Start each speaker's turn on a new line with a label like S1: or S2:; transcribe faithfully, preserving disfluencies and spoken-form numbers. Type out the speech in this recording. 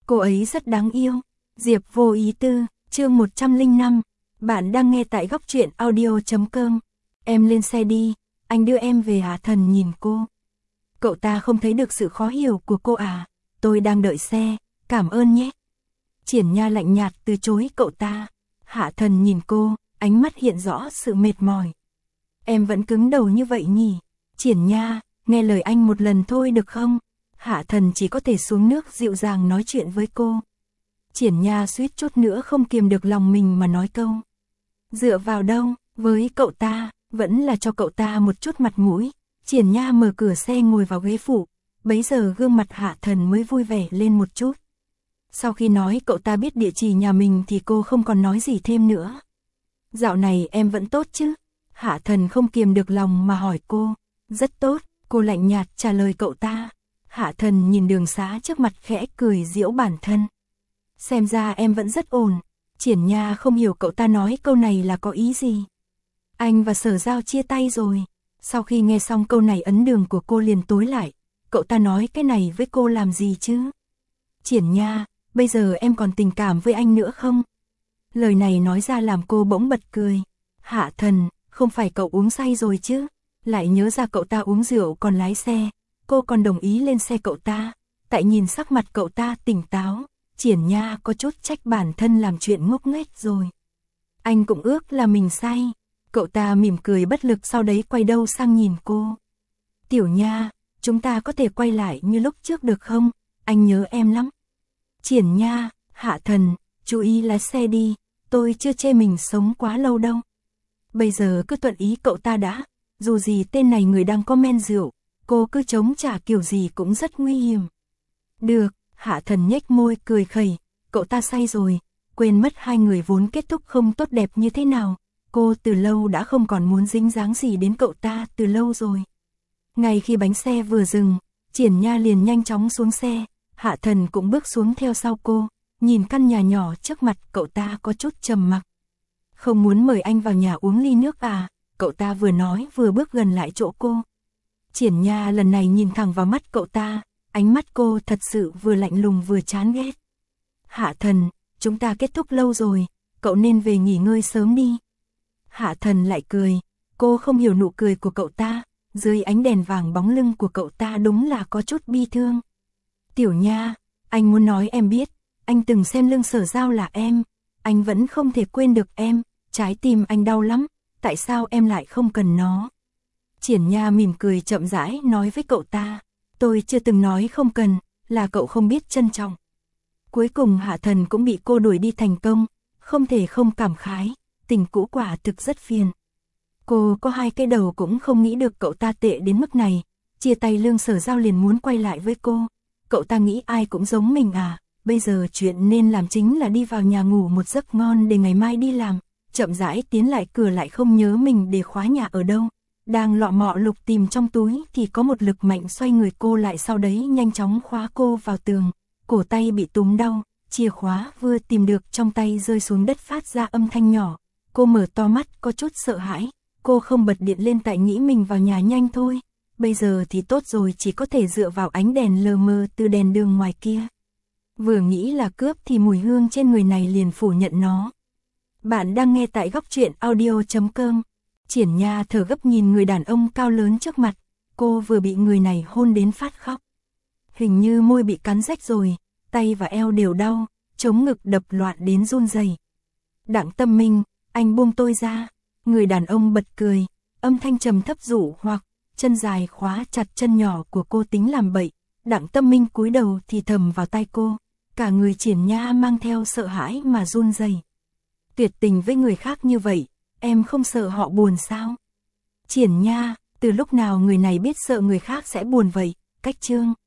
S1: Cô ấy rất đáng yêu. Diệp Vô Ý Tư, chương một trăm lẻ năm. Bạn đang nghe tại góc truyện audio chấm com. Em lên xe đi, anh đưa em về. Hạ Thần nhìn cô. Cậu ta không thấy được sự khó hiểu của cô à? Tôi đang đợi xe, cảm ơn nhé. Triển Nha lạnh nhạt từ chối cậu ta. Hạ Thần nhìn cô, ánh mắt hiện rõ sự mệt mỏi. Em vẫn cứng đầu như vậy nhỉ? Triển Nha, nghe lời anh một lần thôi được không? Hạ Thần chỉ có thể xuống nước dịu dàng nói chuyện với cô. Triển Nha suýt chút nữa không kiềm được lòng mình mà nói câu. Dựa vào đâu, với cậu ta, vẫn là cho cậu ta một chút mặt mũi. Triển Nha mở cửa xe ngồi vào ghế phụ, bấy giờ gương mặt Hạ Thần mới vui vẻ lên một chút. Sau khi nói cậu ta biết địa chỉ nhà mình thì cô không còn nói gì thêm nữa. Dạo này em vẫn tốt chứ? Hạ Thần không kiềm được lòng mà hỏi cô. Rất tốt, cô lạnh nhạt trả lời cậu ta. Hạ Thần nhìn đường xá trước mặt khẽ cười giễu bản thân. Xem ra em vẫn rất ổn. Triển Nha không hiểu cậu ta nói câu này là có ý gì. Anh và Sở Giao chia tay rồi. Sau khi nghe xong câu này ấn đường của cô liền tối lại. Cậu ta nói cái này với cô làm gì chứ? Triển Nha, bây giờ em còn tình cảm với anh nữa không? Lời này nói ra làm cô bỗng bật cười. Hạ Thần, không phải cậu uống say rồi chứ? Lại nhớ ra cậu ta uống rượu còn lái xe. Cô còn đồng ý lên xe cậu ta. Tại nhìn sắc mặt cậu ta tỉnh táo, Triển Nha có chút trách bản thân làm chuyện ngốc nghếch rồi. Anh cũng ước là mình say. Cậu ta mỉm cười bất lực sau đấy quay đầu sang nhìn cô. Tiểu Nha, chúng ta có thể quay lại như lúc trước được không? Anh nhớ em lắm. Triển Nha, Hạ Thần, chú ý lái xe đi. Tôi chưa chê mình sống quá lâu đâu. Bây giờ cứ thuận ý cậu ta đã. Dù gì tên này người đang có men rượu, cô cứ chống trả kiểu gì cũng rất nguy hiểm. Được, Hạ Thần nhếch môi cười khẩy. Cậu ta say rồi, quên mất hai người vốn kết thúc không tốt đẹp như thế nào. Cô từ lâu đã không còn muốn dính dáng gì đến cậu ta từ lâu rồi. Ngay khi bánh xe vừa dừng, Triển Nha liền nhanh chóng xuống xe. Hạ Thần cũng bước xuống theo sau cô. Nhìn căn nhà nhỏ trước mặt, cậu ta có chút trầm mặc. Không muốn mời anh vào nhà uống ly nước à? Cậu ta vừa nói vừa bước gần lại chỗ cô. Triển Nha lần này nhìn thẳng vào mắt cậu ta. Ánh mắt cô thật sự vừa lạnh lùng vừa chán ghét. Hạ Thần, chúng ta kết thúc lâu rồi, cậu nên về nghỉ ngơi sớm đi. Hạ Thần lại cười. Cô không hiểu nụ cười của cậu ta. Dưới ánh đèn vàng bóng lưng của cậu ta đúng là có chút bi thương. Tiểu Nha, anh muốn nói em biết, anh từng xem lưng Sở Giao là em. Anh vẫn không thể quên được em. Trái tim anh đau lắm. Tại sao em lại không cần nó? Triển Nha mỉm cười chậm rãi nói với cậu ta. Tôi chưa từng nói không cần, là cậu không biết trân trọng. Cuối cùng Hạ Thần cũng bị cô đuổi đi thành công. Không thể không cảm khái. Tình cũ quả thực rất phiền. Cô có hai cái đầu cũng không nghĩ được cậu ta tệ đến mức này. Chia tay Lương Sở Giao liền muốn quay lại với cô. Cậu ta nghĩ ai cũng giống mình à? Bây giờ chuyện nên làm chính là đi vào nhà ngủ một giấc ngon để ngày mai đi làm. Chậm rãi tiến lại cửa lại không nhớ mình để khóa nhà ở đâu. Đang lọ mọ lục tìm trong túi thì có một lực mạnh xoay người cô lại, sau đấy nhanh chóng khóa cô vào tường. Cổ tay bị túm đau, chìa khóa vừa tìm được trong tay rơi xuống đất phát ra âm thanh nhỏ. Cô mở to mắt có chút sợ hãi. Cô không bật điện lên tại nghĩ mình vào nhà nhanh thôi. Bây giờ thì tốt rồi, chỉ có thể dựa vào ánh đèn lờ mờ từ đèn đường ngoài kia. Vừa nghĩ là cướp thì mùi hương trên người này liền phủ nhận nó. Bạn đang nghe tại góc truyện audio chấm com. Triển Nha thở gấp nhìn người đàn ông cao lớn trước mặt. Cô vừa bị người này hôn đến phát khóc. Hình như môi bị cắn rách rồi, tay và eo đều đau, chống ngực đập loạn đến run rẩy. Đặng Tâm Minh, anh buông tôi ra. Người đàn ông bật cười, âm thanh trầm thấp dụ hoặc, chân dài khóa chặt chân nhỏ của cô tính làm bậy. Đặng Tâm Minh cúi đầu thì thầm vào tai cô. Cả người Triển Nha mang theo sợ hãi mà run rẩy. Tuyệt tình với người khác như vậy, em không sợ họ buồn sao? Triển Nha, từ lúc nào người này biết sợ người khác sẽ buồn vậy? Cách chương